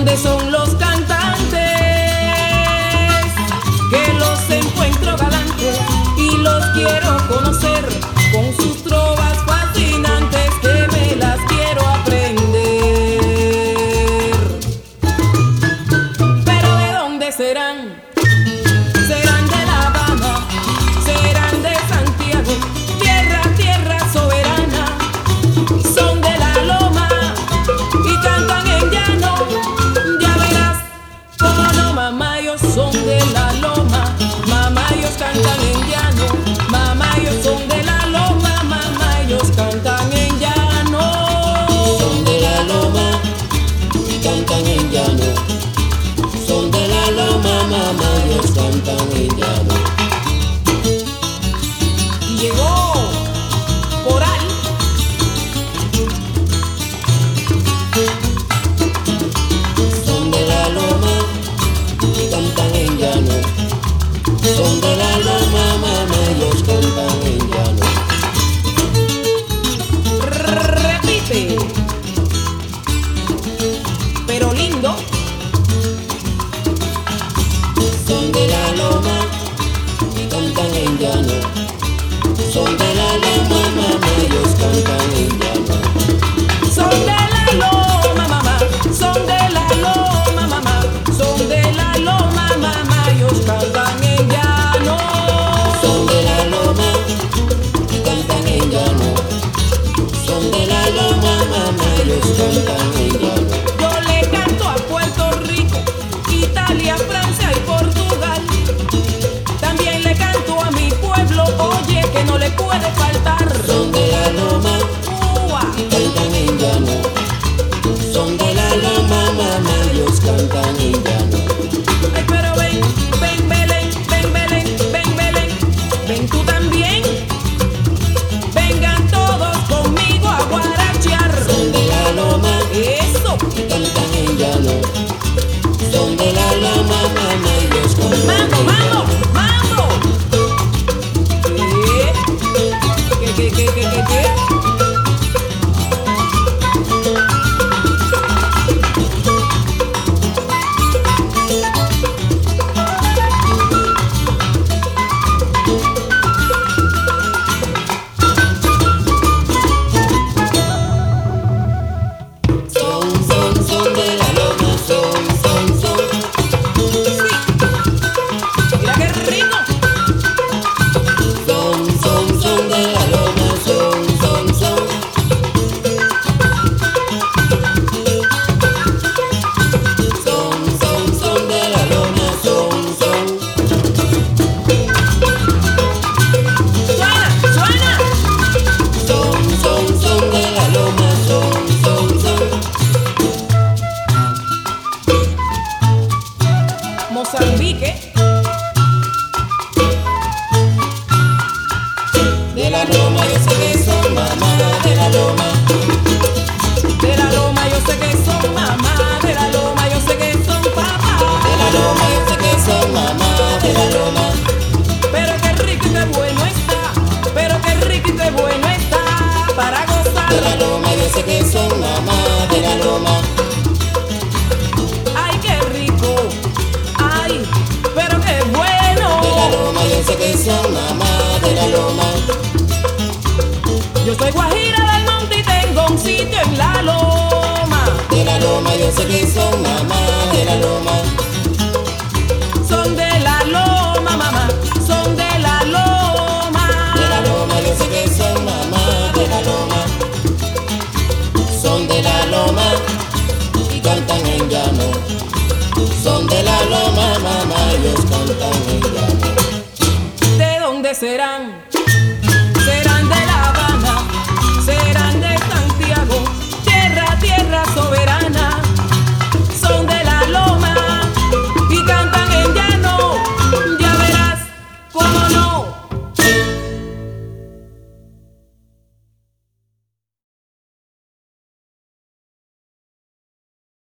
dónde son los cantantes? Que los encuentro galantes y los quiero conocer con sus trovas fascinantes, que me las quiero aprender. Pero ¿de dónde serán? Serán de La Habana, serán de Santiago, tierra, tierra soberana. Son de la loma y cantan en llano. Ya verás cómo no, mamá, ellos son de la loma. Mamá, ellos cantan en llano. Mamá, ellos son de la loma. Mamá, ellos cantan en llano. Son de la loma y cantan en llano. Son de la loma, mamá, ellos cantan en llano. Y llegó Coral. Son de la loma y cantan en llano. Son de la loma, mamá, ellos cantan en llano. Repite. Pero lindo. Son de la loma y cantan en llano. Son de la loma, mamá, ellos cantan en llano. Son de la loma, mamá. Son de la loma, mamá. Son de la loma, mamá. Ellos cantan en llano. Son de la loma y cantan en llano. Son de la loma, mamá, ellos cantan en llano. Yo le canto a Puerto Rico, Italia, Francia y Portugal. También le canto a mi pueblo, oye, que no le puede faltar. Son de la loma Ua. y cantan en llano. Son de la loma, mamá, ellos cantan en llano. Ay, pero ven, ven, Belén, ven, Belén, ven, Belén. Ven tú también. Vengan todos conmigo a guarachear. Son de la loma Eso. y cantan en llano. Son de la loma, mamá, ellos cantan ¡Mambo, en mambo, llano. mambo! ¿Qué? Son de la loma, son. Sí. Mira qué rico. Son de la loma, son. Son de la loma, son. Suena. Son de la loma, son. Mozambique. De la loma, yo sé que son mamá, de la loma. De la loma yo sé que son mamá. De la loma yo sé que son papá. De la loma, yo sé que son mamá, de la loma. Pero qué rico y qué bueno está. Pero qué rico y qué bueno está. Para gozar. De la loma, yo sé que son mamá, de la loma. Ay, qué rico. Ay, pero qué bueno. De la loma, yo sé que son mamá, de la loma. Yo soy guajira del monte y tengo un sitio en la loma. De la loma, yo sé que son mamá, de la loma. Son de la loma, mamá. Son de la loma. De la loma, yo sé que son mamá, de la loma. Son de la loma y cantan en llano. Son de la loma, mamá, ellos cantan en llano. ¿De dónde serán?